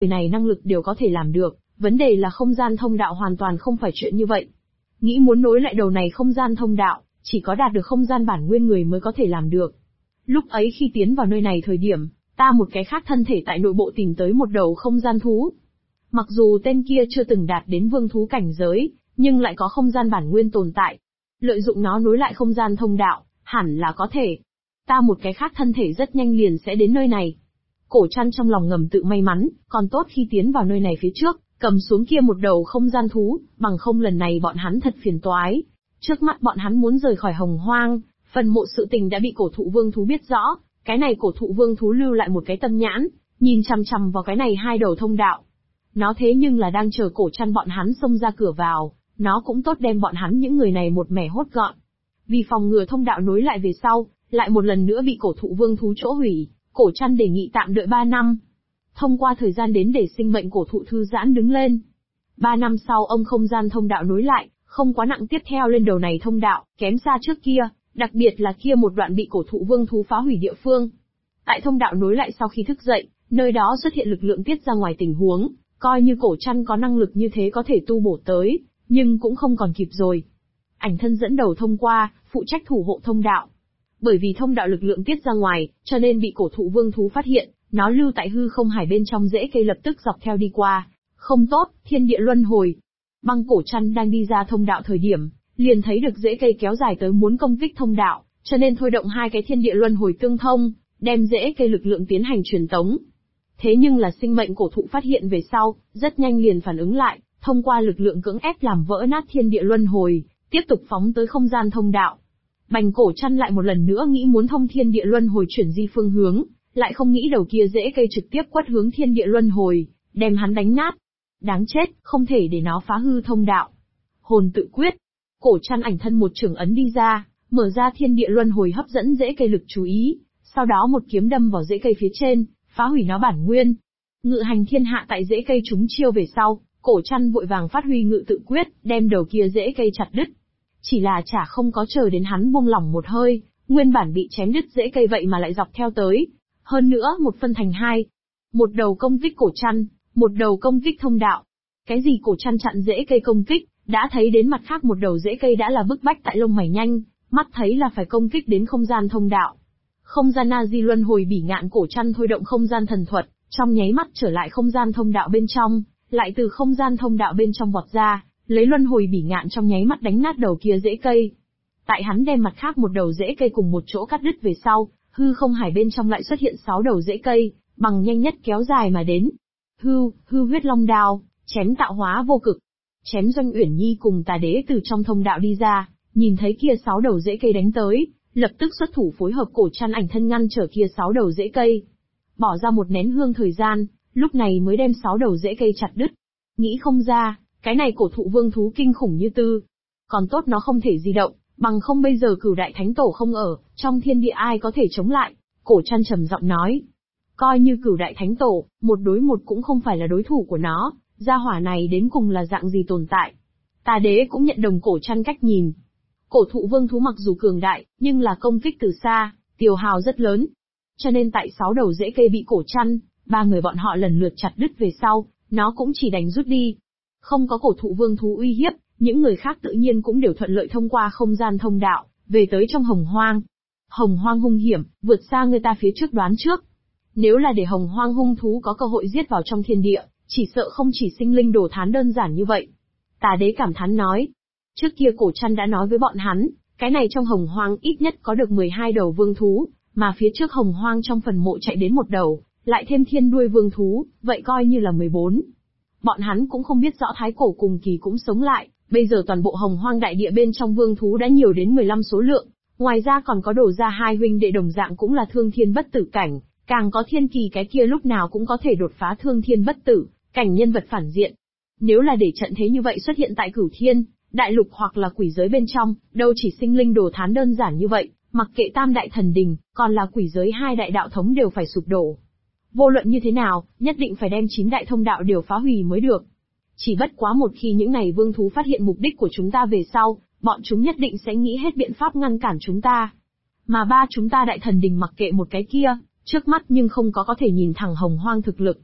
Người này năng lực đều có thể làm được, vấn đề là không gian thông đạo hoàn toàn không phải chuyện như vậy. Nghĩ muốn nối lại đầu này không gian thông đạo, chỉ có đạt được không gian bản nguyên người mới có thể làm được. Lúc ấy khi tiến vào nơi này thời điểm, ta một cái khác thân thể tại nội bộ tìm tới một đầu không gian thú. Mặc dù tên kia chưa từng đạt đến vương thú cảnh giới, nhưng lại có không gian bản nguyên tồn tại. Lợi dụng nó nối lại không gian thông đạo, hẳn là có thể. Ta một cái khác thân thể rất nhanh liền sẽ đến nơi này. Cổ Trăn trong lòng ngầm tự may mắn, còn tốt khi tiến vào nơi này phía trước, cầm xuống kia một đầu không gian thú, bằng không lần này bọn hắn thật phiền toái. Trước mắt bọn hắn muốn rời khỏi Hồng Hoang, phần mộ sự tình đã bị cổ thụ vương thú biết rõ, cái này cổ thụ vương thú lưu lại một cái tâm nhãn, nhìn chằm chằm vào cái này hai đầu thông đạo. Nó thế nhưng là đang chờ Cổ Trăn bọn hắn xông ra cửa vào, nó cũng tốt đem bọn hắn những người này một mẻ hốt gọn. Vì phòng ngừa thông đạo nối lại về sau, lại một lần nữa bị cổ thụ vương thú chỗ hủy, Cổ Trăn đề nghị tạm đợi 3 năm. Thông qua thời gian đến để sinh mệnh cổ thụ thư giãn đứng lên. 3 năm sau ông không gian thông đạo nối lại, không quá nặng tiếp theo lên đầu này thông đạo, kém xa trước kia, đặc biệt là kia một đoạn bị cổ thụ vương thú phá hủy địa phương. Tại thông đạo nối lại sau khi thức dậy, nơi đó xuất hiện lực lượng tiết ra ngoài tình huống, coi như Cổ Trăn có năng lực như thế có thể tu bổ tới, nhưng cũng không còn kịp rồi. Ảnh thân dẫn đầu thông qua, phụ trách thủ hộ thông đạo. Bởi vì thông đạo lực lượng tiết ra ngoài, cho nên bị cổ thụ vương thú phát hiện, nó lưu tại hư không hải bên trong rễ cây lập tức dọc theo đi qua. Không tốt, thiên địa luân hồi. Băng Cổ Trăn đang đi ra thông đạo thời điểm, liền thấy được rễ cây kéo dài tới muốn công kích thông đạo, cho nên thôi động hai cái thiên địa luân hồi tương thông, đem rễ cây lực lượng tiến hành truyền tống. Thế nhưng là sinh mệnh cổ thụ phát hiện về sau, rất nhanh liền phản ứng lại, thông qua lực lượng cưỡng ép làm vỡ nát thiên địa luân hồi, tiếp tục phóng tới không gian thông đạo. Bành Cổ Trăn lại một lần nữa nghĩ muốn thông thiên địa luân hồi chuyển di phương hướng, lại không nghĩ đầu kia rễ cây trực tiếp quất hướng thiên địa luân hồi, đem hắn đánh nát. Đáng chết, không thể để nó phá hư thông đạo. Hồn tự quyết. Cổ Trăn ảnh thân một trường ấn đi ra, mở ra thiên địa luân hồi hấp dẫn rễ cây lực chú ý, sau đó một kiếm đâm vào rễ cây phía trên, phá hủy nó bản nguyên. Ngự hành thiên hạ tại rễ cây trúng chiêu về sau, Cổ Trăn vội vàng phát huy ngự tự quyết, đem đầu kia rễ cây chặt đứt. Chỉ là chả không có chờ đến hắn buông lỏng một hơi, nguyên bản bị chém đứt rễ cây vậy mà lại dọc theo tới. Hơn nữa một phân thành hai. Một đầu công kích Cổ Trăn, một đầu công kích thông đạo. Cái gì Cổ Trăn chặn rễ cây công kích, đã thấy đến mặt khác một đầu rễ cây đã là bức bách tại lông mày nhanh, mắt thấy là phải công kích đến không gian thông đạo. Không gian Na Di luân hồi bỉ ngạn Cổ Trăn thôi động không gian thần thuật, trong nháy mắt trở lại không gian thông đạo bên trong, lại từ không gian thông đạo bên trong vọt ra, lấy luân hồi bỉ ngạn trong nháy mắt đánh nát đầu kia rễ cây. Tại hắn đem mặt khác một đầu rễ cây cùng một chỗ cắt đứt về sau, hư không hải bên trong lại xuất hiện 6 đầu rễ cây, bằng nhanh nhất kéo dài mà đến. Hư huyết long đao, chém tạo hóa vô cực. Chém Doanh Uyển Nhi cùng Tà Đế từ trong thông đạo đi ra, nhìn thấy kia 6 đầu rễ cây đánh tới, lập tức xuất thủ phối hợp Cổ Trăn ảnh thân ngăn trở kia 6 đầu rễ cây. Bỏ ra một nén hương thời gian, lúc này mới đem 6 đầu rễ cây chặt đứt. Nghĩ không ra, cái này cổ thụ vương thú kinh khủng như tư. Còn tốt nó không thể di động, bằng không bây giờ Cửu Đại Thánh Tổ không ở, trong thiên địa ai có thể chống lại. Cổ Trăn trầm giọng nói. Coi như Cửu Đại Thánh Tổ, một đối một cũng không phải là đối thủ của nó, gia hỏa này đến cùng là dạng gì tồn tại. Tà Đế cũng nhận đồng Cổ Trăn cách nhìn. Cổ thụ vương thú mặc dù cường đại, nhưng là công kích từ xa, tiêu hao rất lớn. Cho nên tại 6 đầu rễ cây bị Cổ Trăn, 3 người bọn họ lần lượt chặt đứt về sau, nó cũng chỉ đành rút đi. Không có cổ thụ vương thú uy hiếp, những người khác tự nhiên cũng đều thuận lợi thông qua không gian thông đạo, về tới trong Hồng Hoang. Hồng Hoang hung hiểm, vượt xa người ta phía trước đoán trước. Nếu là để Hồng Hoang hung thú có cơ hội giết vào trong thiên địa, chỉ sợ không chỉ sinh linh đồ thán đơn giản như vậy. Tà Đế cảm thán nói. Trước kia Cổ Trăn đã nói với bọn hắn, cái này trong Hồng Hoang ít nhất có được 12 đầu vương thú, mà phía trước Hồng Hoang trong phần mộ chạy đến một đầu, lại thêm thiên đuôi vương thú, vậy coi như là 14. Bọn hắn cũng không biết rõ Thái Cổ cùng kỳ cũng sống lại, bây giờ toàn bộ Hồng Hoang đại địa bên trong vương thú đã nhiều đến 15 số lượng, ngoài ra còn có đổ ra 2 huynh đệ đồng dạng cũng là thương thiên bất tử cảnh, càng có thiên kỳ cái kia lúc nào cũng có thể đột phá thương thiên bất tử, cảnh nhân vật phản diện. Nếu là để trận thế như vậy xuất hiện tại Cửu Thiên, đại lục hoặc là quỷ giới bên trong, đâu chỉ sinh linh đồ thán đơn giản như vậy, mặc kệ Tam Đại Thần Đình, còn là quỷ giới 2 đại đạo thống đều phải sụp đổ. Vô luận như thế nào, nhất định phải đem 9 đại thông đạo đều phá hủy mới được. Chỉ bất quá một khi những này vương thú phát hiện mục đích của chúng ta về sau, bọn chúng nhất định sẽ nghĩ hết biện pháp ngăn cản chúng ta. Mà ba chúng ta Đại Thần Đình mặc kệ một cái kia, trước mắt nhưng không có thể nhìn thẳng Hồng Hoang thực lực.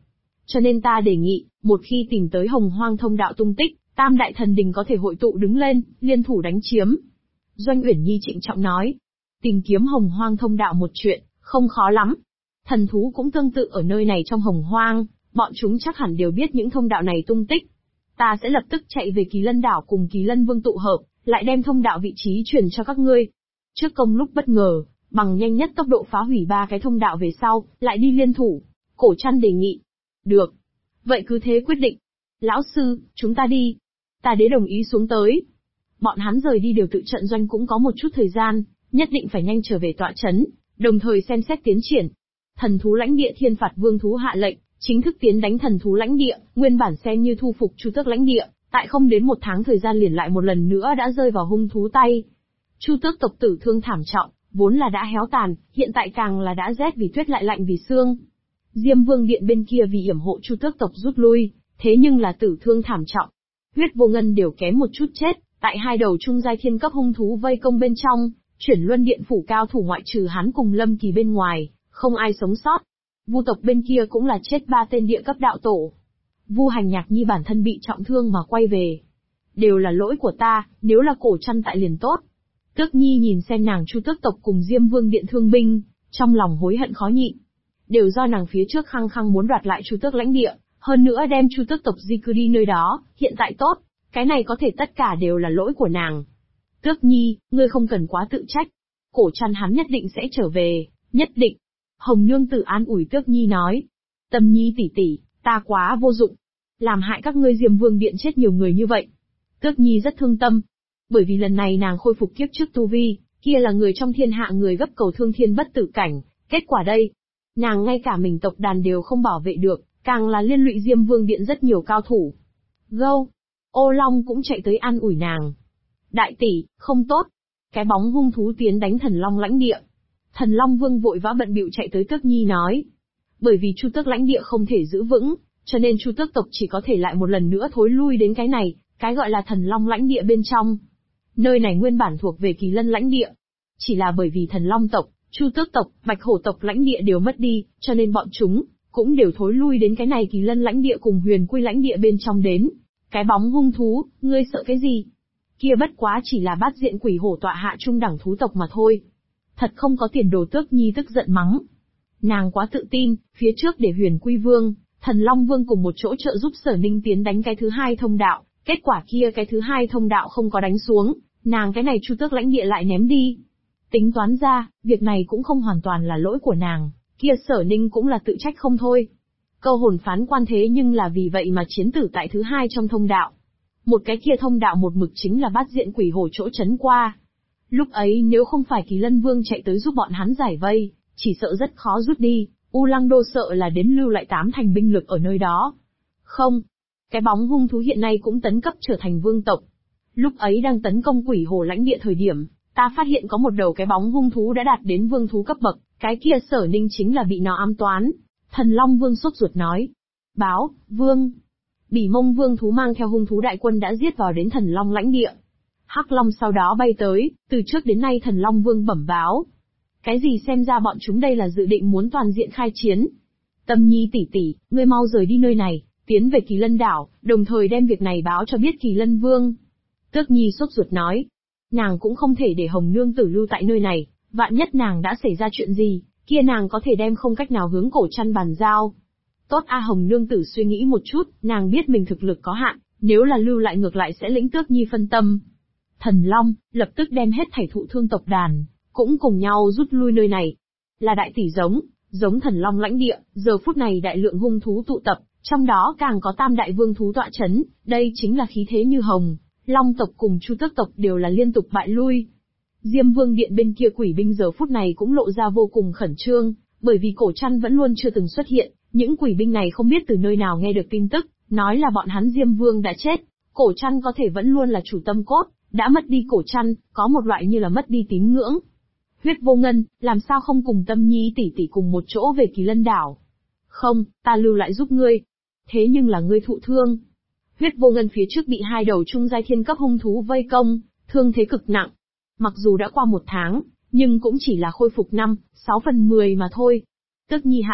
cho nên ta đề nghị, một khi tìm tới Hồng Hoang thông đạo tung tích, Tam đại thần đình có thể hội tụ đứng lên, liên thủ đánh chiếm. Doanh Uyển Nhi trịnh trọng nói, tìm kiếm Hồng Hoang thông đạo một chuyện, không khó lắm. Thần thú cũng tương tự ở nơi này trong Hồng Hoang, bọn chúng chắc hẳn đều biết những thông đạo này tung tích. Ta sẽ lập tức chạy về Kỳ Lân đảo cùng Kỳ Lân Vương tụ hợp, lại đem thông đạo vị trí truyền cho các ngươi. Trước công lúc bất ngờ, bằng nhanh nhất tốc độ phá hủy 3 cái thông đạo về sau, lại đi liên thủ. Cổ Trăn đề nghị. Được. Vậy cứ thế quyết định. Lão sư, chúng ta đi. Tà Đế đồng ý xuống tới. Bọn hắn rời đi đều tự trận doanh cũng có một chút thời gian, nhất định phải nhanh trở về tọa trấn, đồng thời xem xét tiến triển. Thần thú lãnh địa Thiên Phạt Vương thú hạ lệnh, chính thức tiến đánh thần thú lãnh địa, nguyên bản xem như thu phục Chu Tước lãnh địa, tại không đến 1 tháng thời gian liền lại một lần nữa đã rơi vào hung thú tay. Chu Tước tộc tử thương thảm trọng, vốn là đã héo tàn, hiện tại càng là đã rét vì tuyết lại lạnh vì xương. Diêm Vương điện bên kia vì yểm hộ Chu Tước tộc rút lui, thế nhưng là tử thương thảm trọng. Huyết Vô Ngân đều kém một chút chết, tại 2 đầu trung giai thiên cấp hung thú vây công bên trong, Chuyển Luân điện phủ cao thủ ngoại trừ hắn cùng Lâm Kỳ bên ngoài, không ai sống sót. Vu tộc bên kia cũng là chết 3 tên địa cấp đạo tổ. Vu Hành Nhạc Nhi bản thân bị trọng thương mà quay về. Đều là lỗi của ta, nếu là Cổ Trăn tại liền tốt. Tước Nhi nhìn xem nàng Chu Tước tộc cùng Diêm Vương điện thương binh, trong lòng hối hận khó nhịn. Đều do nàng phía trước khăng khăng muốn đoạt lại Chu Tước lãnh địa, hơn nữa đem Chu Tước tộc di cư đi nơi đó, hiện tại tốt, cái này có thể tất cả đều là lỗi của nàng. Tước Nhi, ngươi không cần quá tự trách. Cổ Trăn hắn nhất định sẽ trở về, nhất định. Hồng Nương Tử an ủi Tước Nhi nói. Tâm Nhi tỷ tỷ, ta quá vô dụng. Làm hại các ngươi Diêm Vương điện chết nhiều người như vậy. Tước Nhi rất thương tâm. Bởi vì lần này nàng khôi phục kiếp trước tu vi, kia là người trong thiên hạ người gấp cầu thương thiên bất tử cảnh. Kết quả đây, nàng ngay cả mình tộc đàn đều không bảo vệ được, càng là liên lụy Diêm Vương điện rất nhiều cao thủ. Gâu, Ô Long cũng chạy tới an ủi nàng. Đại tỷ, không tốt. Cái bóng hung thú tiến đánh Thần Long lãnh địa. Thần Long Vương vội vã bận bịu chạy tới Tước Nhi nói. Bởi vì Chu Tước lãnh địa không thể giữ vững, cho nên Chu Tước tộc chỉ có thể lại một lần nữa thối lui đến cái này, cái gọi là Thần Long lãnh địa bên trong. Nơi này nguyên bản thuộc về Kỳ Lân lãnh địa. Chỉ là bởi vì Thần Long tộc, Chu Tước tộc, Bạch Hổ tộc lãnh địa đều mất đi, cho nên bọn chúng cũng đều thối lui đến cái này Kỳ Lân lãnh địa cùng Huyền Quy lãnh địa bên trong đến. Cái bóng hung thú, ngươi sợ cái gì? Kia bất quá chỉ là bát diện quỷ hổ tọa hạ trung đẳng thú tộc mà thôi. Thật không có tiền đồ. Tước Nhi tức giận mắng. Nàng quá tự tin, phía trước để Huyền Quy Vương, Thần Long Vương cùng một chỗ trợ giúp Sở Ninh tiến đánh cái thứ 2 thông đạo, kết quả kia cái thứ 2 thông đạo không có đánh xuống, nàng cái này Chu Tước lãnh địa lại ném đi. Tính toán ra, việc này cũng không hoàn toàn là lỗi của nàng, kia Sở Ninh cũng là tự trách không thôi. Câu hồn phán quan thế nhưng là vì vậy mà chiến tử tại thứ 2 trong thông đạo. Một cái kia thông đạo một mực chính là bát diện quỷ hổ chỗ trấn qua. Lúc ấy nếu không phải Kỳ Lân Vương chạy tới giúp bọn hắn giải vây, chỉ sợ rất khó rút đi, U Lăng Đô sợ là đến lưu lại 8 thành binh lực ở nơi đó. Không, cái bóng hung thú hiện nay cũng tấn cấp trở thành vương tộc. Lúc ấy đang tấn công quỷ hồ lãnh địa thời điểm, ta phát hiện có một đầu cái bóng hung thú đã đạt đến vương thú cấp bậc, cái kia Sở Ninh chính là bị nó ám toán. Thần Long Vương sốt ruột nói. Báo, Vương. Bỉ Mông Vương thú mang theo hung thú đại quân đã giết vào đến Thần Long lãnh địa. Hắc Long sau đó bay tới, từ trước đến nay Thần Long Vương bẩm báo. Cái gì xem ra bọn chúng đây là dự định muốn toàn diện khai chiến. Tâm Nhi tỷ tỷ, ngươi mau rời đi nơi này, tiến về Kỳ Lân đảo, đồng thời đem việc này báo cho biết Kỳ Lân Vương. Tước Nhi sốt ruột nói. Nàng cũng không thể để Hồng Nương Tử lưu tại nơi này, vạn nhất nàng đã xảy ra chuyện gì, kia nàng có thể đem không cách nào hướng Cổ Trăn bàn giao. Tốt a. Hồng Nương Tử suy nghĩ một chút, nàng biết mình thực lực có hạn, nếu là lưu lại ngược lại sẽ lĩnh Tước Nhi phân tâm. Thần Long, lập tức đem hết thảy thụ thương tộc đàn, cũng cùng nhau rút lui nơi này. Là đại tỷ giống Thần Long lãnh địa, giờ phút này đại lượng hung thú tụ tập, trong đó càng có tam đại vương thú tọa chấn, đây chính là khí thế như hồng. Long tộc cùng Chu Tước tộc đều là liên tục bại lui. Diêm Vương điện bên kia quỷ binh giờ phút này cũng lộ ra vô cùng khẩn trương, bởi vì Cổ Trăn vẫn luôn chưa từng xuất hiện, những quỷ binh này không biết từ nơi nào nghe được tin tức, nói là bọn hắn Diêm Vương đã chết. Cổ Trăn có thể vẫn luôn là chủ tâm cốt, đã mất đi Cổ Trăn, có một loại như là mất đi tín ngưỡng. Huyết Vô Ngân, làm sao không cùng Tâm Nhi tỷ tỷ cùng một chỗ về Kỳ Lân đảo? Không, ta lưu lại giúp ngươi. Thế nhưng là ngươi thụ thương. Huyết Vô Ngân phía trước bị 2 đầu trung giai thiên cấp hung thú vây công, thương thế cực nặng. Mặc dù đã qua 1 tháng, nhưng cũng chỉ là khôi phục 5, 6 phần 10 mà thôi. Tước Nhi hạ lệnh,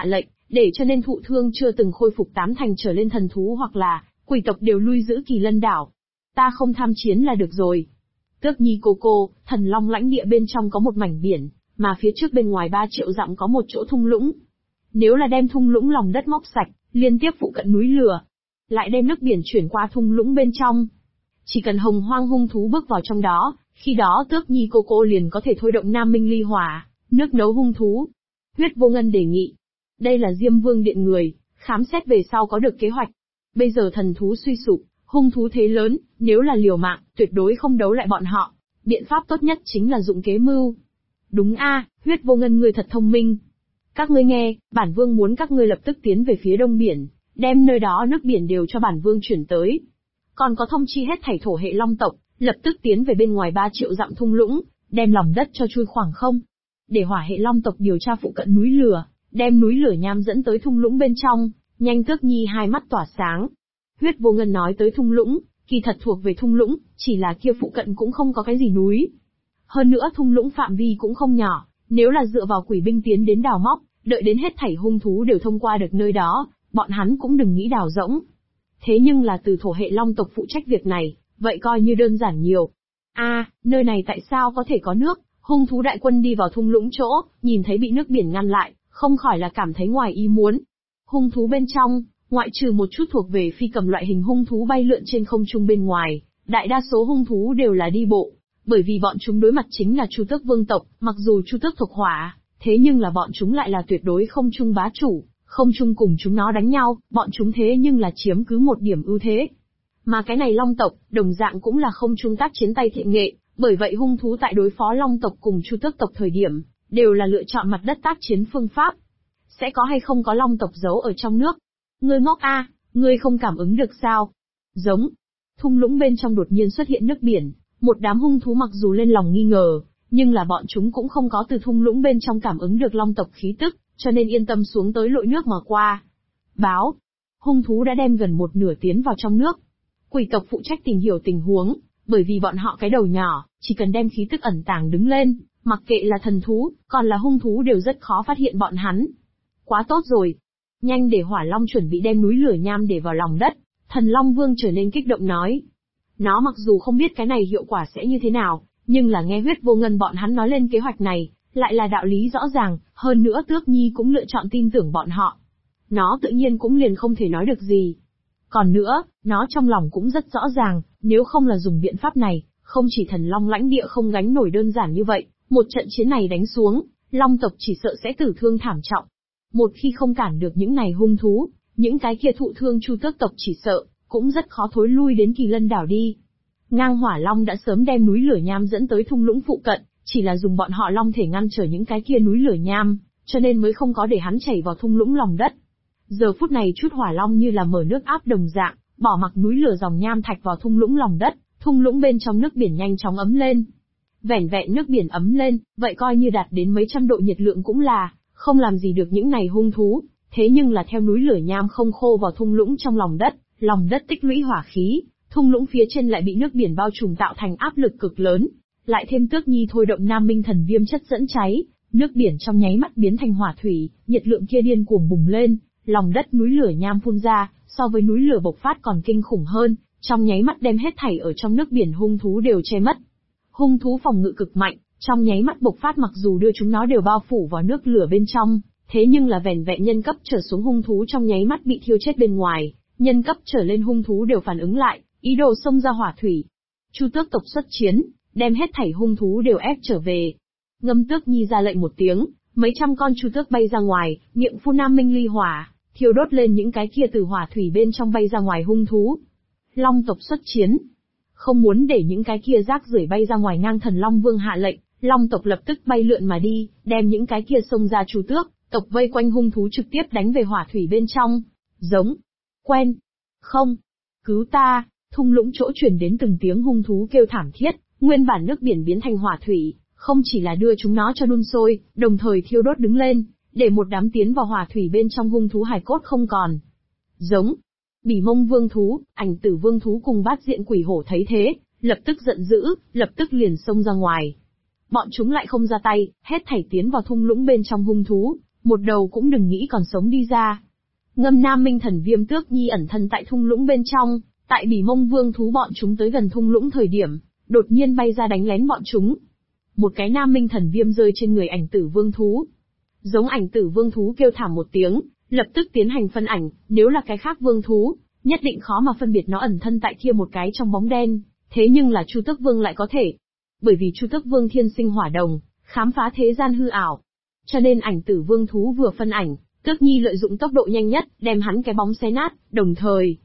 để cho nên thụ thương chưa từng khôi phục 8 thành trở lên thần thú hoặc là quỷ tộc đều lui giữ Kỳ Lân đảo. Ta không tham chiến là được rồi. Tước Nhi cô, thần long lãnh địa bên trong có một mảnh biển, mà phía trước bên ngoài 3 triệu dặm có một chỗ thung lũng. Nếu là đem thung lũng lòng đất móc sạch, liên tiếp phụ cận núi lửa, lại đem nước biển chuyển qua thung lũng bên trong, chỉ cần hồng hoang hung thú bước vào trong đó, khi đó Tước Nhi cô liền có thể thôi động Nam Minh ly hỏa, nước nấu hung thú. Huyết Vô Ngân đề nghị. Đây là Diêm Vương điện người, khám xét về sau có được kế hoạch. Bây giờ thần thú suy sụp, hung thú thế lớn, nếu là liều mạng, tuyệt đối không đấu lại bọn họ. Biện pháp tốt nhất chính là dụng kế mưu. Đúng a, Huyết Vô Ngân ngươi thật thông minh. Các ngươi nghe, bản vương muốn các ngươi lập tức tiến về phía đông biển, đem nơi đó nước biển đều cho bản vương chuyển tới. Còn có thông chi hết thảy thổ hệ long tộc, lập tức tiến về bên ngoài 3 triệu dặm thung lũng, đem lòng đất cho chui khoảng không. Để hỏa hệ long tộc điều tra phụ cận núi lửa, đem núi lửa nham dẫn tới thung lũng bên trong. Nhanh. Tước Nhi hai mắt tỏa sáng. Huyết Vô Ngân nói tới thung lũng, kỳ thật thuộc về thung lũng, chỉ là kia phụ cận cũng không có cái gì núi. Hơn nữa thung lũng phạm vi cũng không nhỏ, nếu là dựa vào quỷ binh tiến đến đào móc, đợi đến hết thảy hung thú đều thông qua được nơi đó, bọn hắn cũng đừng nghĩ đào rỗng. Thế nhưng là từ thổ hệ long tộc phụ trách việc này, vậy coi như đơn giản nhiều. Nơi này tại sao có thể có nước? Hung thú đại quân đi vào thung lũng chỗ, nhìn thấy bị nước biển ngăn lại, không khỏi là cảm thấy ngoài ý muốn. Hung thú bên trong, ngoại trừ một chút thuộc về phi cầm loại hình hung thú bay lượn trên không trung bên ngoài, đại đa số hung thú đều là đi bộ, bởi vì bọn chúng đối mặt chính là Chu Tước vương tộc, mặc dù Chu Tước thuộc hỏa, thế nhưng là bọn chúng lại là tuyệt đối không trung bá chủ, không trung cùng chúng nó đánh nhau, bọn chúng thế nhưng là chiếm cứ một điểm ưu thế. Mà cái này long tộc, đồng dạng cũng là không trung tác chiến tay thiện nghệ, bởi vậy hung thú tại đối phó long tộc cùng Chu Tước tộc thời điểm, đều là lựa chọn mặt đất tác chiến phương pháp. Sẽ có hay không có long tộc giấu ở trong nước? Ngươi ngốc a, ngươi không cảm ứng được sao? Giống. Thung lũng bên trong đột nhiên xuất hiện nước biển, một đám hung thú mặc dù lên lòng nghi ngờ, nhưng là bọn chúng cũng không có từ thung lũng bên trong cảm ứng được long tộc khí tức, cho nên yên tâm xuống tới lội nước mà qua. Báo. Hung thú đã đem gần một nửa tiến vào trong nước. Quỷ tộc phụ trách tìm hiểu tình huống, bởi vì bọn họ cái đầu nhỏ, chỉ cần đem khí tức ẩn tàng đứng lên, mặc kệ là thần thú, còn là hung thú đều rất khó phát hiện bọn hắn. Quá tốt rồi. Nhanh để Hỏa Long chuẩn bị đem núi lửa nham để vào lòng đất. Thần Long Vương trở nên kích động nói. Nó mặc dù không biết cái này hiệu quả sẽ như thế nào, nhưng là nghe Huyết Vô Ngân bọn hắn nói lên kế hoạch này, lại là đạo lý rõ ràng, hơn nữa Tước Nhi cũng lựa chọn tin tưởng bọn họ. Nó tự nhiên cũng liền không thể nói được gì. Còn nữa, nó trong lòng cũng rất rõ ràng, nếu không là dùng biện pháp này, không chỉ thần Long lãnh địa không gánh nổi đơn giản như vậy, một trận chiến này đánh xuống, Long tộc chỉ sợ sẽ tử thương thảm trọng. Một khi không cản được những này hung thú, những cái kia thụ thương Chu Tước tộc chỉ sợ, cũng rất khó thối lui đến Kỳ Lân đảo đi. Ngang Hỏa Long đã sớm đem núi lửa nham dẫn tới thung lũng phụ cận, chỉ là dùng bọn họ long thể ngăn trở những cái kia núi lửa nham, cho nên mới không có để hắn chảy vào thung lũng lòng đất. Giờ phút này chút Hỏa Long như là mở nước áp đồng dạng, bỏ mặc núi lửa dòng nham thạch vào thung lũng lòng đất, thung lũng bên trong nước biển nhanh chóng ấm lên. Vẻn vẹn nước biển ấm lên, vậy coi như đạt đến mấy trăm độ nhiệt lượng cũng là không làm gì được những này hung thú, thế nhưng là theo núi lửa nham không khô vào thung lũng trong lòng đất tích lũy hỏa khí, thung lũng phía trên lại bị nước biển bao trùm tạo thành áp lực cực lớn, lại thêm Tước Nhi thôi động Nam Minh thần viêm chất dẫn cháy, nước biển trong nháy mắt biến thành hỏa thủy, nhiệt lượng kia điên cuồng bùng lên, lòng đất núi lửa nham phun ra, so với núi lửa bộc phát còn kinh khủng hơn, trong nháy mắt đem hết thảy ở trong nước biển hung thú đều che mất. Hung thú phòng ngự cực mạnh, trong nháy mắt bộc phát mặc dù đưa chúng nó đều bao phủ vào nước lửa bên trong, thế nhưng là vẻn vẹn nhân cấp trở xuống hung thú trong nháy mắt bị thiêu chết bên ngoài, nhân cấp trở lên hung thú đều phản ứng lại, ý đồ xông ra hỏa thủy. Chu Tước tộc xuất chiến, đem hết thảy hung thú đều ép trở về. Ngâm Tước Nhi ra lệnh một tiếng, mấy trăm con chu tước bay ra ngoài, miệng phun Nam Minh ly hỏa, thiêu đốt lên những cái kia từ hỏa thủy bên trong bay ra ngoài hung thú. Long tộc xuất chiến, không muốn để những cái kia rác rưởi bay ra ngoài. Ngang Thần Long Vương hạ lệnh, Long tộc lập tức bay lượn mà đi, đem những cái kia xông ra chu tước tộc vây quanh hung thú trực tiếp đánh về hỏa thủy bên trong. Giống, quen, không, cứu ta. Thung lũng chỗ truyền đến từng tiếng hung thú kêu thảm thiết, nguyên bản nước biển biến thành hỏa thủy, không chỉ là đưa chúng nó cho đun sôi, đồng thời thiêu đốt đứng lên, để một đám tiến vào hỏa thủy bên trong hung thú hài cốt không còn. Giống, Bỉ Mông Vương thú, Ảnh Tử Vương thú cùng Bát Diện Quỷ Hổ thấy thế, lập tức giận dữ, lập tức liền xông ra ngoài. Bọn chúng lại không ra tay, hết thảy tiến vào thung lũng bên trong hung thú, một đầu cũng đừng nghĩ còn sống đi ra. Ngâm Nam Minh Thần Viêm Tước Nhi ẩn thân tại thung lũng bên trong, tại Bỉ Mông Vương thú bọn chúng tới gần thung lũng thời điểm, đột nhiên bay ra đánh lén bọn chúng. Một cái Nam Minh Thần Viêm rơi trên người Ảnh Tử Vương thú. Giống Ảnh Tử Vương thú kêu thảm một tiếng, lập tức tiến hành phân ảnh, nếu là cái khác vương thú, nhất định khó mà phân biệt nó ẩn thân tại kia một cái trong bóng đen, thế nhưng là Chu Tước Vương lại có thể. Bởi vì Chu Tước Vương thiên sinh hỏa đồng, khám phá thế gian hư ảo. Cho nên Ảnh Tử Vương thú vừa phân ảnh, Tước Nhi lợi dụng tốc độ nhanh nhất, đem hắn cái bóng xé nát, đồng thời,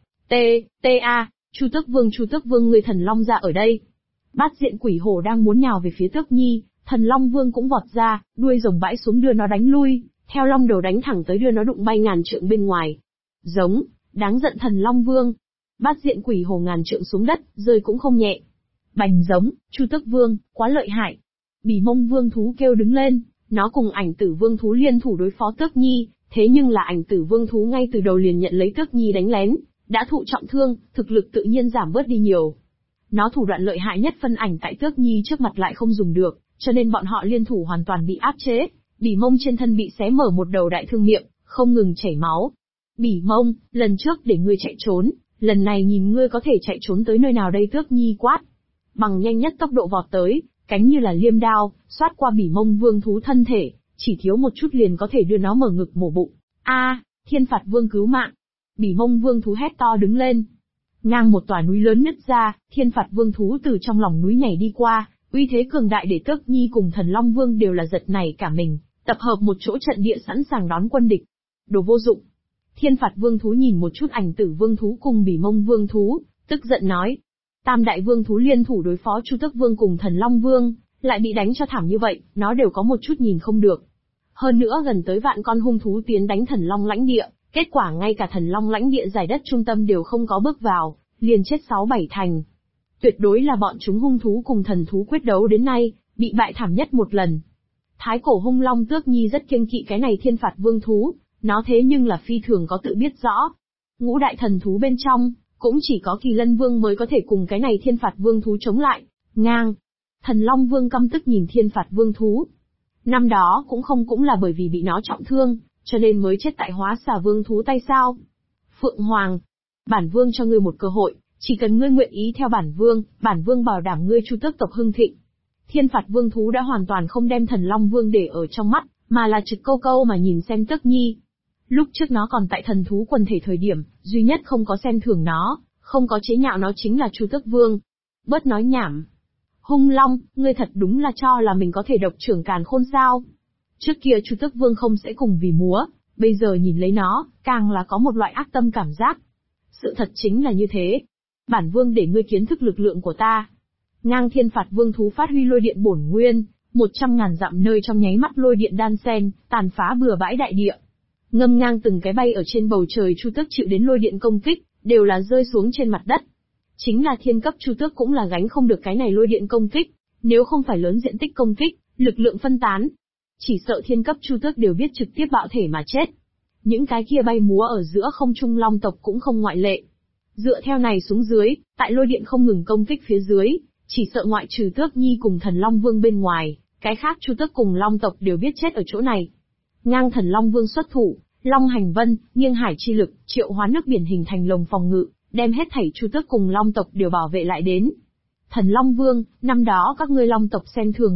Chu Tước Vương người Thần Long ra ở đây. Bát diện quỷ hổ đang muốn nhào về phía Tước Nhi, Thần Long Vương cũng vọt ra, đuôi rồng bãi xuống đưa nó đánh lui, theo long đầu đánh thẳng tới đưa nó đụng bay ngàn trượng bên ngoài. Giống, đáng giận Thần Long Vương. Bát diện quỷ hổ ngàn trượng xuống đất, rơi cũng không nhẹ. Bành giống, Chu Tước Vương, quá lợi hại. Bỉ Mông Vương thú kêu đứng lên, nó cùng Ảnh Tử Vương thú liên thủ đối phó Tước Nhi, thế nhưng là Ảnh Tử Vương thú ngay từ đầu liền nhận lấy Tước Nhi đánh lén, đã thụ trọng thương, thực lực tự nhiên giảm bớt đi nhiều. Nó thủ đoạn lợi hại nhất phân ảnh tại Tước Nhi trước mặt lại không dùng được, cho nên bọn họ liên thủ hoàn toàn bị áp chế. Bỉ Mông trên thân bị xé mở một đầu đại thương miệng, không ngừng chảy máu. Bỉ Mông, lần trước để ngươi chạy trốn, lần này nhìn ngươi có thể chạy trốn tới nơi nào đây? Tước Nhi quát. Bằng nhanh nhất tốc độ vọt tới, cánh như là liêm đao, xoát qua Bỉ Mông Vương thú thân thể, chỉ thiếu một chút liền có thể đưa nó mở ngực mổ bụng. Thiên Phạt Vương cứu mạng! Bỉ Mông Vương thú hét to đứng lên. Ngang một tòa núi lớn nứt ra, Thiên Phạt Vương thú từ trong lòng núi nhảy đi qua, uy thế cường đại để Tước Nhi cùng Thần Long Vương đều là giật nảy cả mình, tập hợp một chỗ trận địa sẵn sàng đón quân địch. Đồ vô dụng! Thiên Phạt Vương thú nhìn một chút Ảnh Tử Vương thú cùng Bỉ Mông Vương thú, tức giận nói. Tam đại vương thú liên thủ đối phó Chu Tước Vương cùng Thần Long Vương, lại bị đánh cho thảm như vậy, nó đều có một chút nhìn không được. Hơn nữa gần tới vạn con hung thú tiến đánh Thần Long lãnh địa, kết quả ngay cả Thần Long lãnh địa giải đất trung tâm đều không có bước vào, liền chết 6-7 thành. Tuyệt đối là bọn chúng hung thú cùng thần thú quyết đấu đến nay, bị bại thảm nhất một lần. Thái cổ hung long Tước Nhi rất kiêng kỵ cái này Thiên Phạt Vương thú, nó thế nhưng là phi thường có tự biết rõ. Ngũ đại thần thú bên trong, cũng chỉ có Kỳ Lân Vương mới có thể cùng cái này Thiên Phạt Vương thú chống lại. Ngang! Thần Long Vương căm tức nhìn Thiên Phạt Vương thú. Năm đó cũng là bởi vì bị nó trọng thương, cho nên mới chết tại Hóa Xà Vương thú tay sao? Phượng Hoàng! Bản Vương cho ngươi một cơ hội, chỉ cần ngươi nguyện ý theo bản Vương bảo đảm ngươi Chu Tước tộc hưng thịnh. Thiên Phạt Vương thú đã hoàn toàn không đem Thần Long Vương để ở trong mắt, mà là trực câu mà nhìn xem Tước Nhi. Lúc trước nó còn tại thần thú quần thể thời điểm, duy nhất không có xem thường nó, không có chế nhạo nó chính là Chu Tước Vương. Bớt nói nhảm. Hung Long, ngươi thật đúng là cho là mình có thể độc trưởng càn khôn sao? Trước kia Chu Tước Vương không sẽ cùng vì múa, bây giờ nhìn lấy nó, càng là có một loại ác tâm cảm giác. Sự thật chính là như thế. Bản Vương để ngươi kiến thức lực lượng của ta. Ngang Thiên Phạt Vương thú phát huy lôi điện bổn nguyên, 100.000 dặm nơi trong nháy mắt lôi điện đan sen, tàn phá bừa bãi đại địa. Ngâm ngang từng cái bay ở trên bầu trời Chu Tước chịu đến lôi điện công kích, đều là rơi xuống trên mặt đất. Chính là thiên cấp Chu Tước cũng là gánh không được cái này lôi điện công kích, nếu không phải lớn diện tích công kích, lực lượng phân tán. Chỉ sợ thiên cấp Chu Tước đều biết trực tiếp bạo thể mà chết. Những cái kia bay múa ở giữa không trung long tộc cũng không ngoại lệ. Dựa theo này xuống dưới, tại lôi điện không ngừng công kích phía dưới, chỉ sợ ngoại trừ Tước Nhi cùng Thần Long Vương bên ngoài, cái khác Chu Tước cùng long tộc đều biết chết ở chỗ này. Ngang Thần Long Vương xuất thủ, Long Hành Vân, nghiêng hải chi lực, triệu hóa nước biển hình thành lồng phòng ngự, đem hết thảy Chu Tước cùng long tộc đều bảo vệ lại đến. Thần Long Vương, năm đó các ngươi long tộc xem thường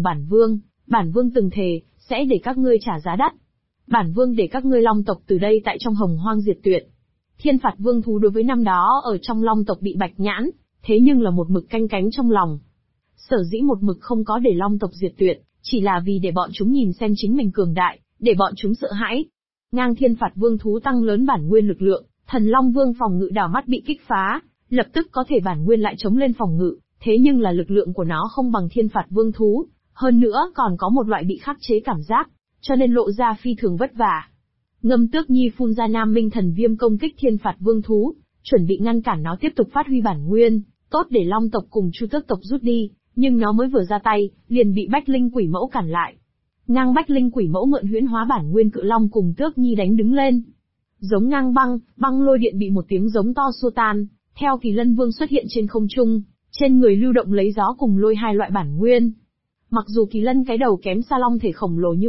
bản Vương từng thề, sẽ để các ngươi trả giá đắt. Bản Vương để các ngươi long tộc từ đây tại trong hồng hoang diệt tuyệt. Thiên Phạt Vương thú đối với năm đó ở trong long tộc bị bạch nhãn, thế nhưng là một mực canh cánh trong lòng. Sở dĩ một mực không có để long tộc diệt tuyệt, chỉ là vì để bọn chúng nhìn xem chính mình cường đại, để bọn chúng sợ hãi. Ngang Thiên Phạt Vương thú tăng lớn bản nguyên lực lượng, Thần Long Vương phòng ngự đảo mắt bị kích phá, lập tức có thể bản nguyên lại chống lên phòng ngự, thế nhưng là lực lượng của nó không bằng Thiên Phạt Vương thú, hơn nữa còn có một loại bị khắc chế cảm giác, cho nên lộ ra phi thường vất vả. Ngâm Tước Nhi phun ra Nam Minh Thần Viêm công kích Thiên Phạt Vương thú, chuẩn bị ngăn cản nó tiếp tục phát huy bản nguyên, tốt để long tộc cùng Chu Tước tộc rút đi, nhưng nó mới vừa ra tay, liền bị Bách Linh Quỷ Mẫu cản lại. Ngang Bách Linh Quỷ Mẫu mượn huyễn hóa bản nguyên cự long cùng Tước Nhi đánh đứng lên. Giống ngang băng lôi điện bị một tiếng giống to xua tan, theo Kỳ Lân Vương xuất hiện trên không trung, trên người lưu động lấy gió cùng lôi hai loại bản nguyên. Mặc dù Kỳ Lân cái đầu kém xa long thể khổng lồ như vậy,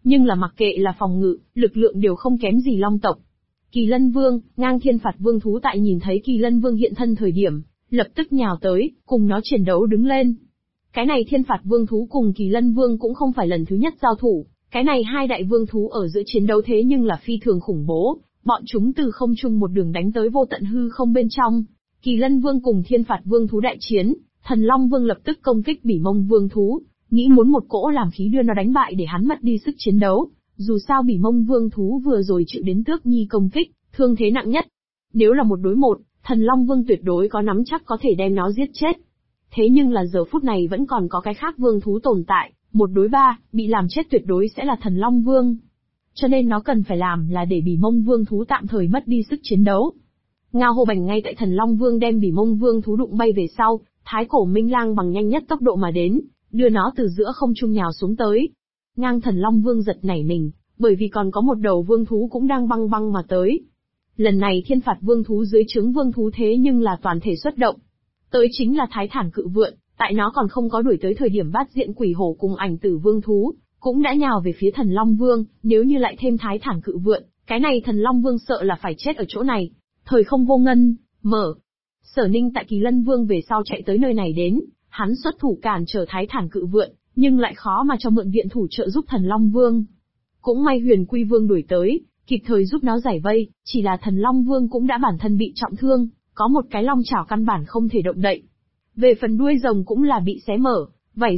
Nhưng là mặc kệ là phòng ngự, lực lượng đều không kém gì Long tộc. Kỳ Lân Vương, ngang thiên phạt vương thú tại nhìn thấy Kỳ Lân Vương hiện thân thời điểm, lập tức nhào tới, cùng nó chiến đấu đứng lên. Cái này thiên phạt vương thú cùng Kỳ Lân Vương cũng không phải lần thứ nhất giao thủ, cái này hai đại vương thú ở giữa chiến đấu thế nhưng là phi thường khủng bố, bọn chúng từ không trung một đường đánh tới vô tận hư không bên trong. Kỳ Lân Vương cùng thiên phạt vương thú đại chiến, Thần Long Vương lập tức công kích Bỉ Mông Vương thú, nghĩ muốn một cỗ làm khí đưa nó đánh bại để hắn mất đi sức chiến đấu. Dù sao Bỉ Mông Vương thú vừa rồi chịu đến Tước Nhi công kích, thương thế nặng nhất. Nếu là một đối một, Thần Long Vương tuyệt đối có nắm chắc có thể đem nó giết chết. Thế nhưng là giờ phút này vẫn còn có cái khác vương thú tồn tại, một đối ba, bị làm chết tuyệt đối sẽ là Thần Long Vương. Cho nên nó cần phải làm là để Bỉ Mông Vương thú tạm thời mất đi sức chiến đấu. Ngao hô bành ngay tại Thần Long Vương đem Bỉ Mông Vương thú đụng bay về sau, Thái Cổ Minh Lang bằng nhanh nhất tốc độ mà đến, đưa nó từ giữa không trung nhào xuống tới. Ngang Thần Long Vương giật nảy mình, bởi vì còn có một đầu vương thú cũng đang băng băng mà tới. Lần này thiên phạt vương thú dưới trướng vương thú thế nhưng là toàn thể xuất động. Tới chính là Thái Thản Cự Vượn, tại nó còn không có đuổi tới thời điểm Bát Diện Quỷ Hổ cùng Ảnh Tử Vương thú, cũng đã nhào về phía Thần Long Vương, nếu như lại thêm Thái Thản Cự Vượn, cái này Thần Long Vương sợ là phải chết ở chỗ này. Thời không vô ngân, mở. Sở Ninh tại Kỳ Lân Vương về sau chạy tới nơi này đến, hắn xuất thủ cản trở Thái Thản Cự Vượn, nhưng lại khó mà cho mượn viện thủ trợ giúp Thần Long Vương. Cũng may Huyền Quy Vương đuổi tới, kịp thời giúp nó giải vây, chỉ là Thần Long Vương cũng đã bản thân bị trọng thương, có một cái long chảo căn bản không thể động đậy. Về phần đuôi rồng cũng là bị xé mở,